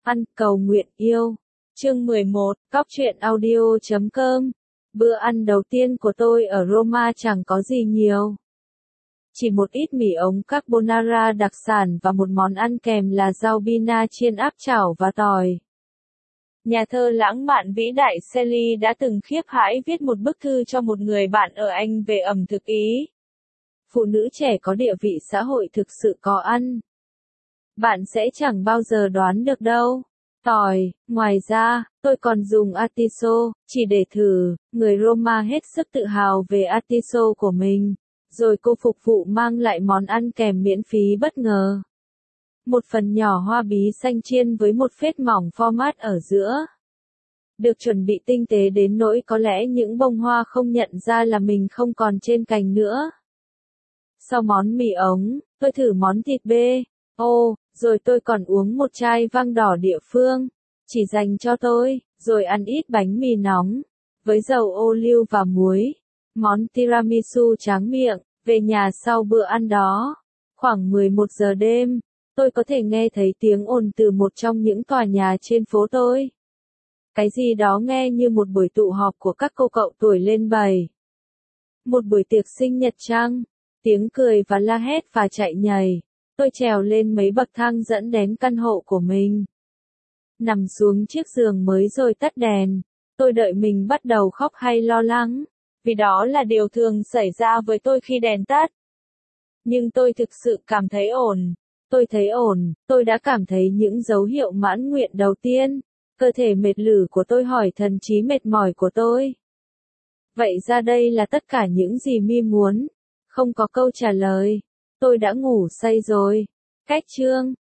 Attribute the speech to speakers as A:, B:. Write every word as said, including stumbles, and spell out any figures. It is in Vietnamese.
A: Ăn cầu nguyện yêu. Chương mười một, cóc truyện audio chấm com. Bữa ăn đầu tiên của tôi ở Roma chẳng có gì nhiều. Chỉ một ít mì ống carbonara đặc sản và một món ăn kèm là rau bina chiên áp chảo và tỏi. Nhà thơ lãng mạn vĩ đại Shelley đã từng khiếp hãi viết một bức thư cho một người bạn ở Anh về ẩm thực Ý. Phụ nữ trẻ có địa vị xã hội thực sự có ăn. Bạn sẽ chẳng bao giờ đoán được đâu. Tỏi, ngoài ra, tôi còn dùng atiso, chỉ để thử, người Roma hết sức tự hào về atiso của mình. Rồi cô phục vụ mang lại món ăn kèm miễn phí bất ngờ. Một phần nhỏ hoa bí xanh chiên với một phết mỏng format ở giữa. Được chuẩn bị tinh tế đến nỗi có lẽ những bông hoa không nhận ra là mình không còn trên cành nữa. Sau món mì ống, tôi thử món thịt bê. Ô, rồi tôi còn uống một chai vang đỏ địa phương, chỉ dành cho tôi, rồi ăn ít bánh mì nóng, với dầu ô liu và muối. Món tiramisu tráng miệng, về nhà sau bữa ăn đó. Khoảng mười một giờ đêm, tôi có thể nghe thấy tiếng ồn từ một trong những tòa nhà trên phố tôi. Cái gì đó nghe như một buổi tụ họp của các cô cậu tuổi lên bảy. Một buổi tiệc sinh nhật chăng? Tiếng cười và la hét và chạy nhảy. Tôi trèo lên mấy bậc thang dẫn đến căn hộ của mình. Nằm xuống chiếc giường mới rồi tắt đèn. Tôi đợi mình bắt đầu khóc hay lo lắng, vì đó là điều thường xảy ra với tôi khi đèn tắt. Nhưng tôi thực sự cảm thấy ổn. Tôi thấy ổn, tôi đã cảm thấy những dấu hiệu mãn nguyện đầu tiên. Cơ thể mệt lử của tôi hỏi thần trí mệt mỏi của tôi. Vậy ra đây là tất cả những gì mi muốn. Không có câu trả lời. Tôi đã ngủ say rồi. Cách chương